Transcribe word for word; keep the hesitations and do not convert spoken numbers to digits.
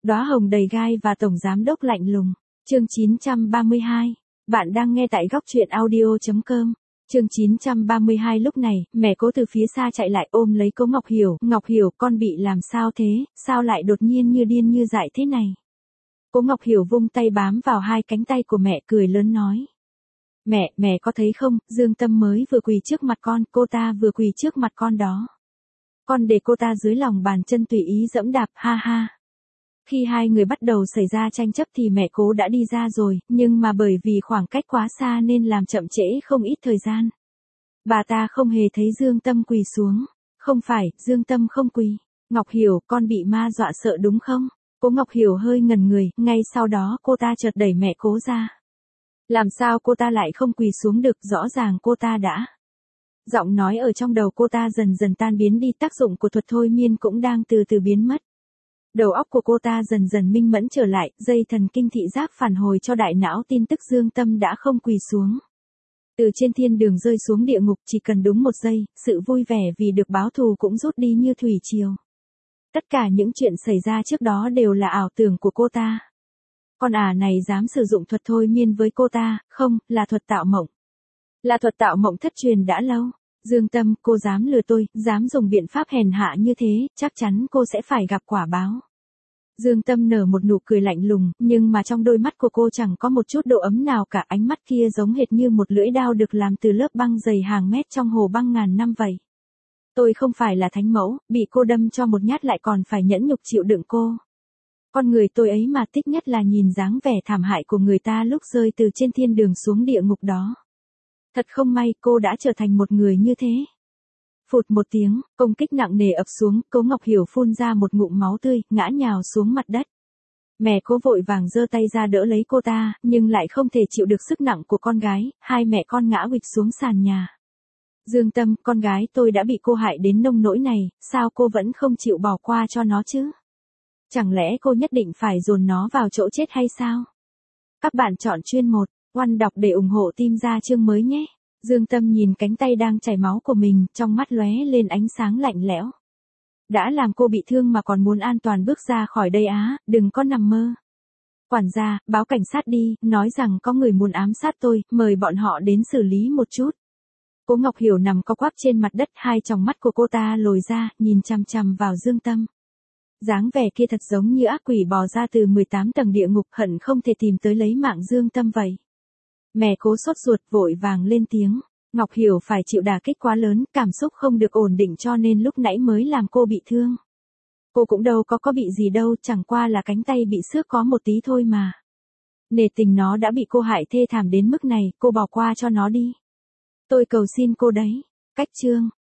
Đóa hồng đầy gai và tổng giám đốc lạnh lùng. Chương chín trăm ba mươi hai. Bạn đang nghe tại góc truyện audio chấm com. Chương chín trăm ba mươi hai. Lúc này, mẹ Cố từ phía xa chạy lại ôm lấy Cố Ngọc Hiểu. Ngọc Hiểu, con bị làm sao thế, sao lại đột nhiên như điên như dại thế này? Cố Ngọc Hiểu vung tay bám vào hai cánh tay của mẹ cười lớn nói. Mẹ, mẹ có thấy không, Dương Tâm mới vừa quỳ trước mặt con, cô ta vừa quỳ trước mặt con đó. Con để cô ta dưới lòng bàn chân tùy ý dẫm đạp, ha ha. Khi hai người bắt đầu xảy ra tranh chấp thì mẹ Cố đã đi ra rồi, nhưng mà bởi vì khoảng cách quá xa nên làm chậm trễ không ít thời gian. Bà ta không hề thấy Dương Tâm quỳ xuống. Không phải, Dương Tâm không quỳ. Ngọc Hiểu, con bị ma dọa sợ đúng không? Cố Ngọc Hiểu hơi ngẩn người, ngay sau đó cô ta chợt đẩy mẹ Cố ra. Làm sao cô ta lại không quỳ xuống được, rõ ràng cô ta đã. Giọng nói ở trong đầu cô ta dần dần tan biến đi, tác dụng của thuật thôi miên cũng đang từ từ biến mất. Đầu óc của cô ta dần dần minh mẫn trở lại, dây thần kinh thị giác phản hồi cho đại não tin tức Dương Tâm đã không quỳ xuống. Từ trên thiên đường rơi xuống địa ngục chỉ cần đúng một giây, sự vui vẻ vì được báo thù cũng rút đi như thủy triều. Tất cả những chuyện xảy ra trước đó đều là ảo tưởng của cô ta. Con ả này dám sử dụng thuật thôi miên với cô ta, không, là thuật tạo mộng. Là thuật tạo mộng thất truyền đã lâu. Dương Tâm, cô dám lừa tôi, dám dùng biện pháp hèn hạ như thế, chắc chắn cô sẽ phải gặp quả báo. Dương Tâm nở một nụ cười lạnh lùng, nhưng mà trong đôi mắt của cô chẳng có một chút độ ấm nào cả, ánh mắt kia giống hệt như một lưỡi đao được làm từ lớp băng dày hàng mét trong hồ băng ngàn năm vậy. Tôi không phải là thánh mẫu, bị cô đâm cho một nhát lại còn phải nhẫn nhục chịu đựng cô. Con người tôi ấy mà thích nhất là nhìn dáng vẻ thảm hại của người ta lúc rơi từ trên thiên đường xuống địa ngục đó. Thật không may cô đã trở thành một người như thế. Phụt một tiếng, công kích nặng nề ập xuống, Cố Ngọc Hiểu phun ra một ngụm máu tươi, ngã nhào xuống mặt đất. Mẹ Cố vội vàng giơ tay ra đỡ lấy cô ta, nhưng lại không thể chịu được sức nặng của con gái, hai mẹ con ngã huỵch xuống sàn nhà. Dương Tâm, con gái tôi đã bị cô hại đến nông nỗi này, sao cô vẫn không chịu bỏ qua cho nó chứ? Chẳng lẽ cô nhất định phải dồn nó vào chỗ chết hay sao? Các bạn chọn chuyên một, Oăn đọc để ủng hộ team ra chương mới nhé. Dương Tâm nhìn cánh tay đang chảy máu của mình, trong mắt lóe lên ánh sáng lạnh lẽo. Đã làm cô bị thương mà còn muốn an toàn bước ra khỏi đây á, đừng có nằm mơ. Quản gia, báo cảnh sát đi, nói rằng có người muốn ám sát tôi, mời bọn họ đến xử lý một chút. Cố Ngọc Hiểu nằm co quắp trên mặt đất, hai tròng mắt của cô ta lồi ra, nhìn chằm chằm vào Dương Tâm. Dáng vẻ kia thật giống như ác quỷ bò ra từ mười tám tầng địa ngục, hận không thể tìm tới lấy mạng Dương Tâm vậy. Mẹ Cố sốt ruột vội vàng lên tiếng. Ngọc Hiểu phải chịu đả kích quá lớn, cảm xúc không được ổn định cho nên lúc nãy mới làm cô bị thương. Cô cũng đâu có có bị gì đâu, chẳng qua là cánh tay bị xước có một tí thôi mà. Nể tình nó đã bị cô hại thê thảm đến mức này, cô bỏ qua cho nó đi. Tôi cầu xin cô đấy. Cách chương.